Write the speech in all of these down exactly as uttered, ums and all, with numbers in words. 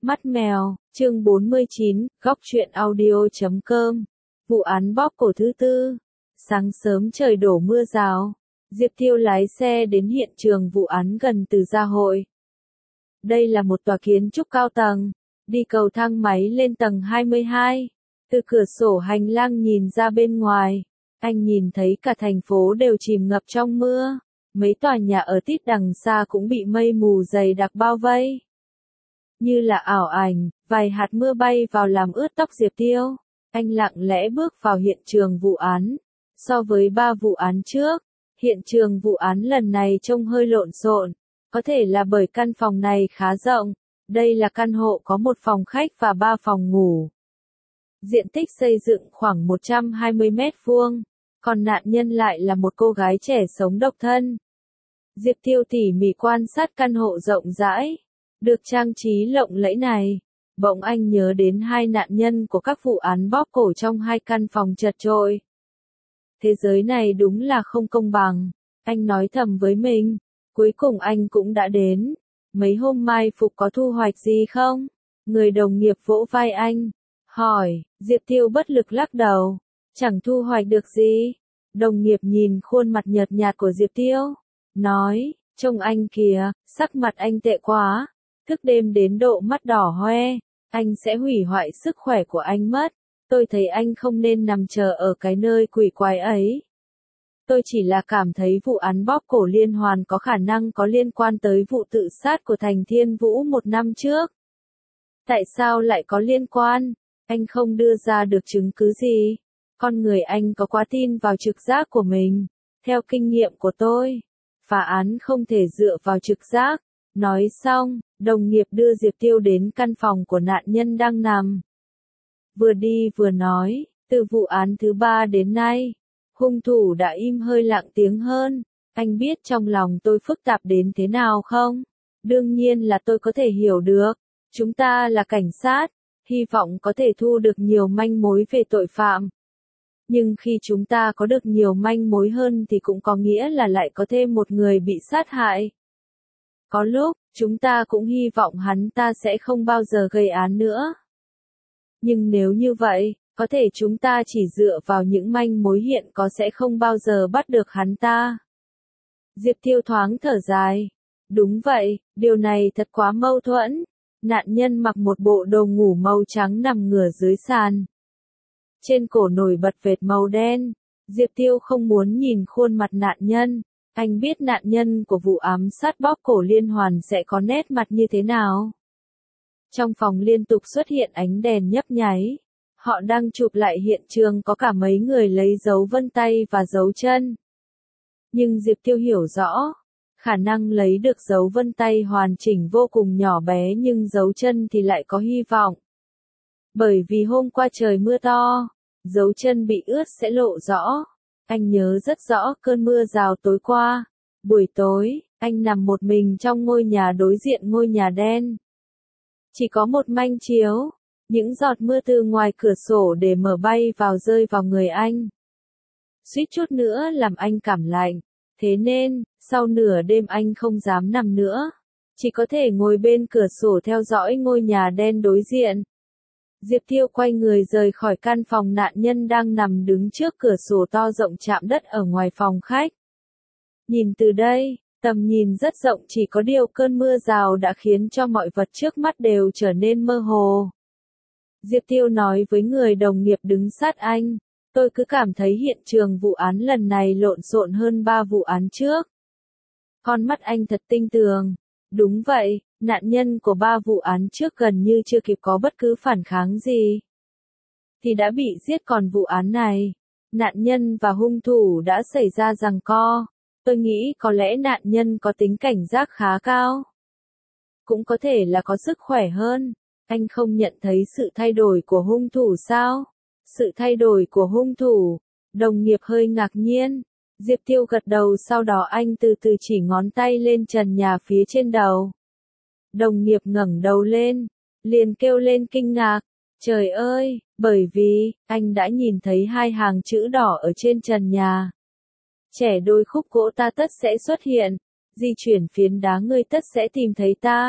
Mắt mèo, chương bốn mươi chín, góc truyện audio chấm com. Vụ án bóp cổ thứ tư. Sáng sớm trời đổ mưa rào. Diệp Tiêu lái xe đến hiện trường vụ án gần từ gia hội. Đây là một tòa kiến trúc cao tầng. Đi cầu thang máy lên tầng hai mươi hai. Từ cửa sổ hành lang nhìn ra bên ngoài. Anh nhìn thấy cả thành phố đều chìm ngập trong mưa. Mấy tòa nhà ở tít đằng xa cũng bị mây mù dày đặc bao vây. Như là ảo ảnh, vài hạt mưa bay vào làm ướt tóc Diệp Tiêu. Anh lặng lẽ bước vào hiện trường vụ án. So với ba vụ án trước, hiện trường vụ án lần này trông hơi lộn xộn. Có thể là bởi căn phòng này khá rộng. Đây là căn hộ có một phòng khách và ba phòng ngủ. Diện tích xây dựng khoảng một trăm hai mươi mét vuông. Còn nạn nhân lại là một cô gái trẻ sống độc thân. Diệp Tiêu tỉ mỉ quan sát căn hộ rộng rãi, được trang trí lộng lẫy này. Bỗng anh nhớ đến hai nạn nhân của các vụ án bóp cổ trong hai căn phòng chật chội. Thế giới này đúng là không công bằng. Anh nói thầm với mình. Cuối cùng anh cũng đã đến. Mấy hôm mai phục có thu hoạch gì không? Người đồng nghiệp vỗ vai anh. Hỏi, Diệp Tiêu bất lực lắc đầu. Chẳng thu hoạch được gì. Đồng nghiệp nhìn khuôn mặt nhợt nhạt của Diệp Tiêu. Nói, trông anh kìa, sắc mặt anh tệ quá. Thức đêm đến độ mắt đỏ hoe. Anh sẽ hủy hoại sức khỏe của anh mất. Tôi thấy anh không nên nằm chờ ở cái nơi quỷ quái ấy. Tôi chỉ là cảm thấy vụ án bóp cổ liên hoàn có khả năng có liên quan tới vụ tự sát của Thành Thiên Vũ một năm trước. Tại sao lại có liên quan? Anh không đưa ra được chứng cứ gì. Con người anh có quá tin vào trực giác của mình. Theo kinh nghiệm của tôi, phá án không thể dựa vào trực giác. Nói xong, đồng nghiệp đưa Diệp Tiêu đến căn phòng của nạn nhân đang nằm. Vừa đi vừa nói, từ vụ án thứ ba đến nay, hung thủ đã im hơi lặng tiếng hơn. Anh biết trong lòng tôi phức tạp đến thế nào không? Đương nhiên là tôi có thể hiểu được. Chúng ta là cảnh sát, hy vọng có thể thu được nhiều manh mối về tội phạm. Nhưng khi chúng ta có được nhiều manh mối hơn thì cũng có nghĩa là lại có thêm một người bị sát hại. Có lúc, chúng ta cũng hy vọng hắn ta sẽ không bao giờ gây án nữa. Nhưng nếu như vậy, có thể chúng ta chỉ dựa vào những manh mối hiện có sẽ không bao giờ bắt được hắn ta. Diệp Tiêu thoáng thở dài. Đúng vậy, điều này thật quá mâu thuẫn. Nạn nhân mặc một bộ đồ ngủ màu trắng nằm ngửa dưới sàn. Trên cổ nổi bật vệt màu đen. Diệp Tiêu không muốn nhìn khuôn mặt nạn nhân. Anh biết nạn nhân của vụ ám sát bóp cổ liên hoàn sẽ có nét mặt như thế nào. Trong phòng liên tục xuất hiện ánh đèn nhấp nháy. Họ đang chụp lại hiện trường có cả mấy người lấy dấu vân tay và dấu chân. Nhưng Diệp Tiêu hiểu rõ, khả năng lấy được dấu vân tay hoàn chỉnh vô cùng nhỏ bé nhưng dấu chân thì lại có hy vọng. Bởi vì hôm qua trời mưa to, dấu chân bị ướt sẽ lộ rõ. Anh nhớ rất rõ cơn mưa rào tối qua. Buổi tối, anh nằm một mình trong ngôi nhà đối diện ngôi nhà đen. Chỉ có một manh chiếu, những giọt mưa từ ngoài cửa sổ để mở bay vào rơi vào người anh. Suýt chút nữa làm anh cảm lạnh. Thế nên, sau nửa đêm anh không dám nằm nữa. Chỉ có thể ngồi bên cửa sổ theo dõi ngôi nhà đen đối diện. Diệp Tiêu quay người rời khỏi căn phòng nạn nhân đang nằm đứng trước cửa sổ to rộng chạm đất ở ngoài phòng khách. Nhìn từ đây, tầm nhìn rất rộng chỉ có điều cơn mưa rào đã khiến cho mọi vật trước mắt đều trở nên mơ hồ. Diệp Tiêu nói với người đồng nghiệp đứng sát anh, tôi cứ cảm thấy hiện trường vụ án lần này lộn xộn hơn ba vụ án trước. Con mắt anh thật tinh tường. Đúng vậy, nạn nhân của ba vụ án trước gần như chưa kịp có bất cứ phản kháng gì. Thì đã bị giết, còn vụ án này, nạn nhân và hung thủ đã xảy ra giằng co. Tôi nghĩ có lẽ nạn nhân có tính cảnh giác khá cao. Cũng có thể là có sức khỏe hơn. Anh không nhận thấy sự thay đổi của hung thủ sao? Sự thay đổi của hung thủ. Đồng nghiệp hơi ngạc nhiên. Diệp Tiêu gật đầu, sau đó anh từ từ chỉ ngón tay lên trần nhà phía trên đầu. Đồng nghiệp ngẩng đầu lên, liền kêu lên kinh ngạc. Trời ơi, bởi vì, anh đã nhìn thấy hai hàng chữ đỏ ở trên trần nhà. Trẻ đôi khúc gỗ ta tất sẽ xuất hiện, di chuyển phiến đá ngươi tất sẽ tìm thấy ta.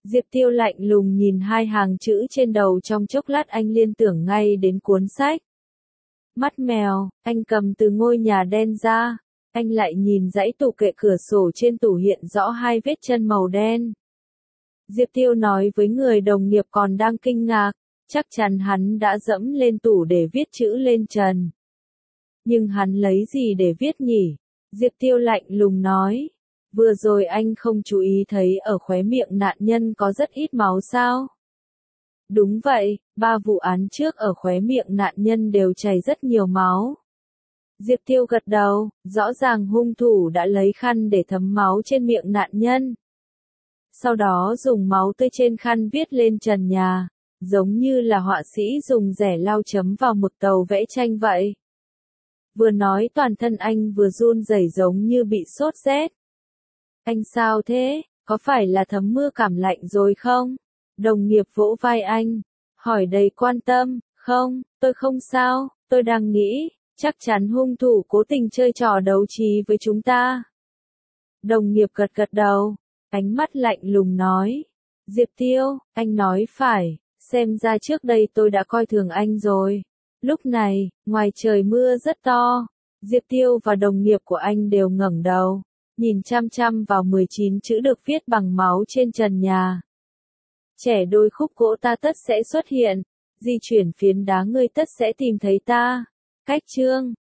Diệp Tiêu lạnh lùng nhìn hai hàng chữ trên đầu trong chốc lát anh liên tưởng ngay đến cuốn sách. Mắt mèo, anh cầm từ ngôi nhà đen ra. Anh lại nhìn dãy tủ kệ cửa sổ trên tủ hiện rõ hai vết chân màu đen. Diệp Tiêu nói với người đồng nghiệp còn đang kinh ngạc, chắc chắn hắn đã dẫm lên tủ để viết chữ lên trần. Nhưng hắn lấy gì để viết nhỉ? Diệp Tiêu lạnh lùng nói. Vừa rồi anh không chú ý thấy ở khóe miệng nạn nhân có rất ít máu sao? Đúng vậy, ba vụ án trước ở khóe miệng nạn nhân đều chảy rất nhiều máu. Diệp Tiêu gật đầu, rõ ràng hung thủ đã lấy khăn để thấm máu trên miệng nạn nhân. Sau đó dùng máu tươi trên khăn viết lên trần nhà, giống như là họa sĩ dùng rẻ lau chấm vào một tàu vẽ tranh vậy. Vừa nói toàn thân anh vừa run rẩy giống như bị sốt rét. Anh sao thế, có phải là thấm mưa cảm lạnh rồi không? Đồng nghiệp vỗ vai anh, hỏi đầy quan tâm, không, tôi không sao, tôi đang nghĩ, chắc chắn hung thủ cố tình chơi trò đấu trí với chúng ta. Đồng nghiệp gật gật đầu, ánh mắt lạnh lùng nói, Diệp Tiêu, anh nói phải, xem ra trước đây tôi đã coi thường anh rồi. Lúc này, ngoài trời mưa rất to, Diệp Tiêu và đồng nghiệp của anh đều ngẩng đầu, nhìn chăm chăm vào mười chín chữ được viết bằng máu trên trần nhà. Trẻ đôi khúc gỗ ta tất sẽ xuất hiện, di chuyển phiến đá ngươi tất sẽ tìm thấy ta. Cách chương